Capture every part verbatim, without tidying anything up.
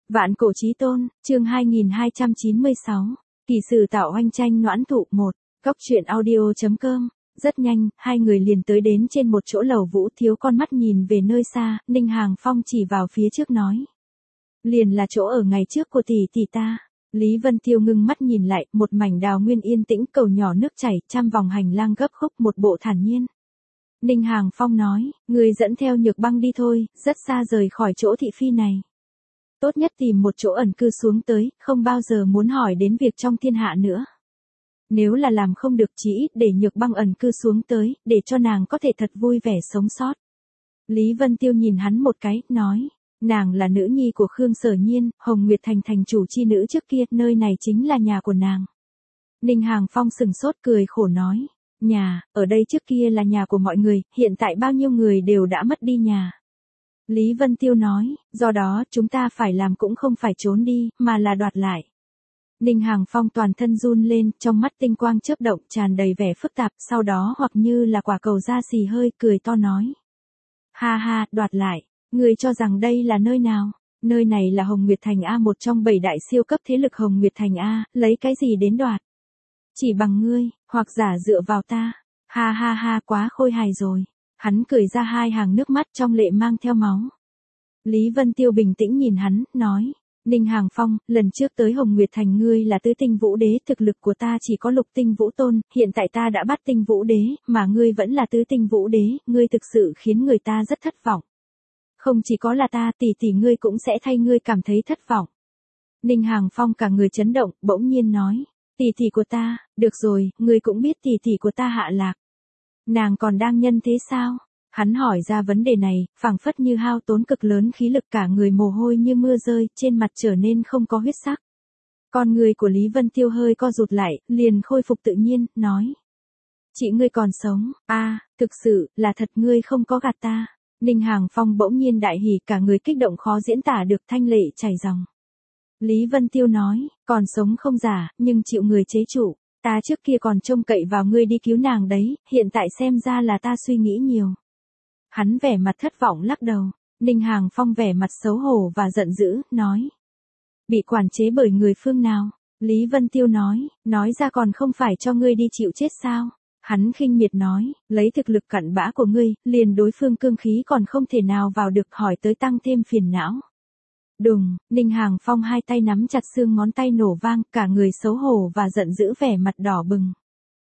Vạn cổ chí tôn, chương hai nghìn hai trăm chín mươi sáu, kỳ sử tạo oanh tranh noãn thụ một, góc truyện audio.com. Rất nhanh, hai người liền tới đến trên một chỗ lầu vũ thiếu con mắt nhìn về nơi xa, Ninh Hàng Phong chỉ vào phía trước nói. Liền là chỗ ở ngày trước của tỷ tỷ ta. Lý Vân Tiêu ngưng mắt nhìn lại, một mảnh đào nguyên yên tĩnh, cầu nhỏ nước chảy, trăm vòng hành lang gấp khúc, một bộ thản nhiên. Ninh Hàng Phong nói, người dẫn theo Nhược Băng đi thôi, rất xa rời khỏi chỗ thị phi này. Tốt nhất tìm một chỗ ẩn cư xuống tới, không bao giờ muốn hỏi đến việc trong thiên hạ nữa. Nếu là làm không được chỉ ít để Nhược Băng ẩn cư xuống tới, để cho nàng có thể thật vui vẻ sống sót. Lý Vân Tiêu nhìn hắn một cái, nói, nàng là nữ nhi của Khương Sở Nhiên, Hồng Nguyệt Thành thành chủ chi nữ trước kia, nơi này chính là nhà của nàng. Ninh Hàng Phong sừng sốt cười khổ nói, nhà, ở đây trước kia là nhà của mọi người, hiện tại bao nhiêu người đều đã mất đi nhà. Lý Vân Tiêu nói, do đó chúng ta phải làm cũng không phải trốn đi, mà là đoạt lại. Ninh Hàng Phong toàn thân run lên, trong mắt tinh quang chớp động, tràn đầy vẻ phức tạp, sau đó hoặc như là quả cầu da xì hơi, cười to nói. Ha ha, đoạt lại, ngươi cho rằng đây là nơi nào? Nơi này là Hồng Nguyệt Thành A, một trong bảy đại siêu cấp thế lực Hồng Nguyệt Thành A, lấy cái gì đến đoạt? Chỉ bằng ngươi, hoặc giả dựa vào ta. Ha ha ha, quá khôi hài rồi. Hắn cười ra hai hàng nước mắt trong lệ mang theo máu. Lý Vân Tiêu bình tĩnh nhìn hắn, nói, Ninh Hàng Phong, lần trước tới Hồng Nguyệt Thành ngươi là tứ tinh vũ đế, thực lực của ta chỉ có lục tinh vũ tôn, hiện tại ta đã bắt tinh vũ đế, mà ngươi vẫn là tứ tinh vũ đế, ngươi thực sự khiến người ta rất thất vọng. Không chỉ có là ta, tỷ tỷ ngươi cũng sẽ thay ngươi cảm thấy thất vọng. Ninh Hàng Phong cả người chấn động, bỗng nhiên nói, tỷ tỷ của ta, được rồi, ngươi cũng biết tỷ tỷ của ta hạ lạc. Nàng còn đang nhân thế sao? Hắn hỏi ra vấn đề này, phảng phất như hao tốn cực lớn khí lực, cả người mồ hôi như mưa rơi, trên mặt trở nên không có huyết sắc. Con người của Lý Vân Tiêu hơi co rụt lại, liền khôi phục tự nhiên, nói. Chị ngươi còn sống, a à, thực sự, là thật ngươi không có gạt ta. Ninh Hàng Phong bỗng nhiên đại hỉ, cả người kích động khó diễn tả được, thanh lệ chảy ròng. Lý Vân Tiêu nói, còn sống không giả, nhưng chịu người chế trụ. Ta trước kia còn trông cậy vào ngươi đi cứu nàng đấy, hiện tại xem ra là ta suy nghĩ nhiều. Hắn vẻ mặt thất vọng lắc đầu. Ninh Hàng Phong vẻ mặt xấu hổ và giận dữ, nói. Bị quản chế bởi người phương nào? Lý Vân Tiêu nói, nói ra còn không phải cho ngươi đi chịu chết sao? Hắn khinh miệt nói, lấy thực lực cặn bã của ngươi, liền đối phương cương khí còn không thể nào vào được, hỏi tới tăng thêm phiền não. Đùng, Ninh Hàng Phong hai tay nắm chặt xương ngón tay nổ vang, cả người xấu hổ và giận dữ, vẻ mặt đỏ bừng.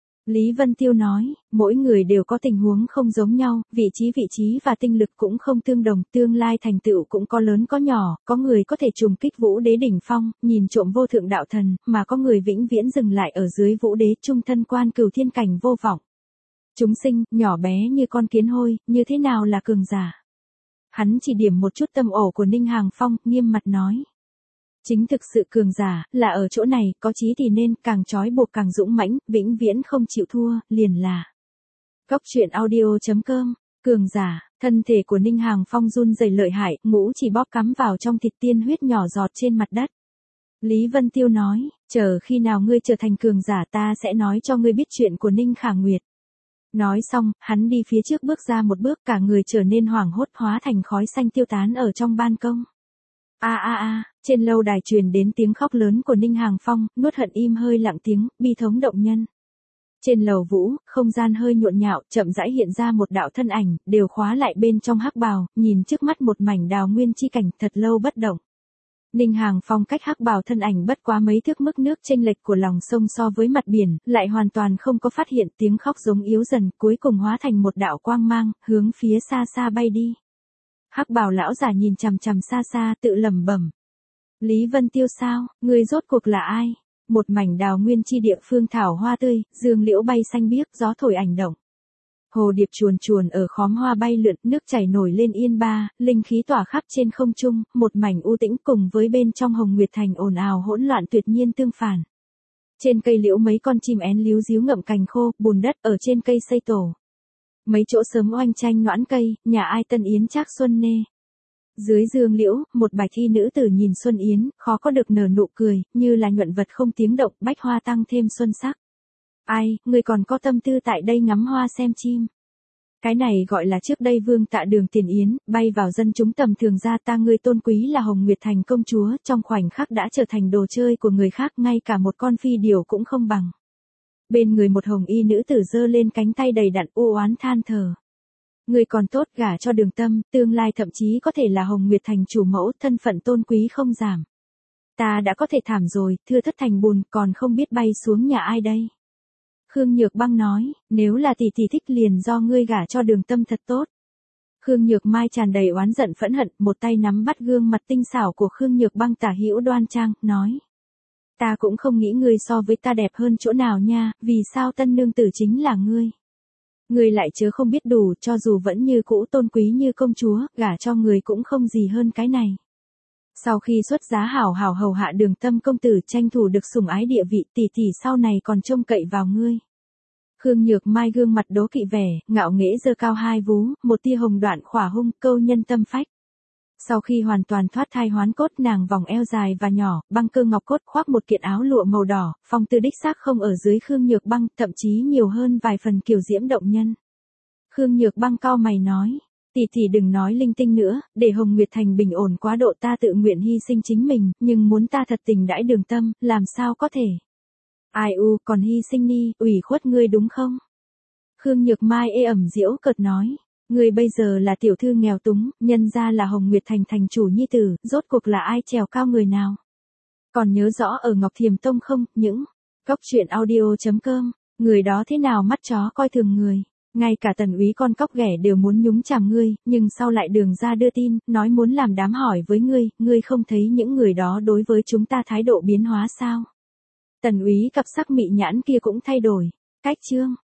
Lý Vân Tiêu nói, mỗi người đều có tình huống không giống nhau, vị trí vị trí và tinh lực cũng không tương đồng, tương lai thành tựu cũng có lớn có nhỏ, có người có thể trùng kích vũ đế đỉnh phong, nhìn trộm vô thượng đạo thần, mà có người vĩnh viễn dừng lại ở dưới vũ đế, trung thân quan cửu thiên cảnh vô vọng. Chúng sinh, nhỏ bé như con kiến hôi, như thế nào là cường giả? Hắn chỉ điểm một chút tâm ổ của Ninh Hàng Phong, nghiêm mặt nói. Chính thực sự cường giả, là ở chỗ này, có chí thì nên, càng trói buộc càng dũng mãnh, vĩnh viễn không chịu thua, liền là. Góc truyện audio.com, cường giả, thân thể của Ninh Hàng Phong run rẩy lợi hại, ngũ chỉ bóp cắm vào trong thịt, tiên huyết nhỏ giọt trên mặt đất. Lý Vân Tiêu nói, chờ khi nào ngươi trở thành cường giả ta sẽ nói cho ngươi biết chuyện của Ninh Khả Nguyệt. Nói xong, hắn đi phía trước bước ra một bước, cả người trở nên hoảng hốt, hóa thành khói xanh tiêu tán ở trong ban công. A a a, trên lâu đài truyền đến tiếng khóc lớn của Ninh Hàng Phong, nuốt hận im hơi lặng tiếng, bi thống động nhân. Trên lầu vũ, không gian hơi nhộn nhạo, chậm rãi hiện ra một đạo thân ảnh, đều khóa lại bên trong hắc bào, nhìn trước mắt một mảnh đào nguyên chi cảnh, thật lâu bất động. Ninh Hàng Phong cách hắc bào thân ảnh bất quá mấy thước, mức nước chênh lệch của lòng sông so với mặt biển, lại hoàn toàn không có phát hiện, tiếng khóc giống yếu dần, cuối cùng hóa thành một đạo quang mang, hướng phía xa xa bay đi. Hắc bào lão giả nhìn chằm chằm xa xa, tự lẩm bẩm. Lý Vân Tiêu sao, người rốt cuộc là ai? Một mảnh đào nguyên chi địa, phương thảo hoa tươi, dương liễu bay xanh biếc, gió thổi ảnh động. Hồ điệp chuồn chuồn ở khóm hoa bay lượn, nước chảy nổi lên yên ba, linh khí tỏa khắp trên không trung, một mảnh u tĩnh cùng với bên trong Hồng Nguyệt Thành ồn ào hỗn loạn tuyệt nhiên tương phản. Trên cây liễu mấy con chim én líu díu ngậm cành khô, bùn đất ở trên cây xây tổ. Mấy chỗ sớm oanh tranh noãn cây, nhà ai tân yến trác xuân nê. Dưới dương liễu, một bạch y nữ tử nhìn Xuân Yến, khó có được nở nụ cười, như là nhuận vật không tiếng động, bách hoa tăng thêm xuân sắc. Ai, người còn có tâm tư tại đây ngắm hoa xem chim. Cái này gọi là trước đây vương tạ đường tiền yến, bay vào dân chúng tầm thường gia ta ngươi tôn quý là Hồng Nguyệt Thành công chúa, trong khoảnh khắc đã trở thành đồ chơi của người khác, ngay cả một con phi điểu cũng không bằng. Bên người một hồng y nữ tử giơ lên cánh tay đầy đặn u oán than thở. Ngươi còn tốt, gả cho Đường Tâm, tương lai thậm chí có thể là Hồng Nguyệt Thành chủ mẫu, thân phận tôn quý không giảm. Ta đã có thể thảm rồi, thưa thất thành bùn, còn không biết bay xuống nhà ai đây. Khương Nhược Băng nói, nếu là tỷ tỷ thích liền do ngươi gả cho Đường Tâm thật tốt. Khương Nhược Mai tràn đầy oán giận phẫn hận, một tay nắm bắt gương mặt tinh xảo của Khương Nhược Băng tả hữu đoan trang, nói. Ta cũng không nghĩ ngươi so với ta đẹp hơn chỗ nào nha, vì sao tân nương tử chính là ngươi. Ngươi lại chớ không biết đủ, cho dù vẫn như cũ tôn quý như công chúa, gả cho người cũng không gì hơn cái này. Sau khi xuất giá hảo hảo hầu hạ Đường Tâm công tử tranh thủ được sủng ái địa vị, tỷ tỷ sau này còn trông cậy vào ngươi. Khương Nhược Mai gương mặt đố kỵ vẻ, ngạo nghễ giơ cao hai vú, một tia hồng đoạn khỏa hung, câu nhân tâm phách. Sau khi hoàn toàn thoát thai hoán cốt, nàng vòng eo dài và nhỏ, băng cơ ngọc cốt khoác một kiện áo lụa màu đỏ, phong tư đích xác không ở dưới Khương Nhược Băng, thậm chí nhiều hơn vài phần kiều diễm động nhân. Khương Nhược Băng cau mày nói, tỷ tỷ đừng nói linh tinh nữa, để Hồng Nguyệt Thành bình ổn quá độ ta tự nguyện hy sinh chính mình, nhưng muốn ta thật tình đãi Đường Tâm, làm sao có thể. Ai u, còn hy sinh ni, ủy khuất ngươi đúng không? Khương Nhược Mai ê ẩm diễu cợt nói. Ngươi bây giờ là tiểu thư nghèo túng, nhân ra là Hồng Nguyệt Thành thành chủ nhi tử, rốt cuộc là ai trèo cao người nào? Còn nhớ rõ ở Ngọc Thiềm Tông không, những góc truyện audio chấm com, người đó thế nào mắt chó coi thường người, ngay cả tần úy con cóc ghẻ đều muốn nhúng chàm ngươi, nhưng sau lại Đường ra đưa tin, nói muốn làm đám hỏi với ngươi, ngươi không thấy những người đó đối với chúng ta thái độ biến hóa sao? Tần úy cặp sắc mị nhãn kia cũng thay đổi, cách chương.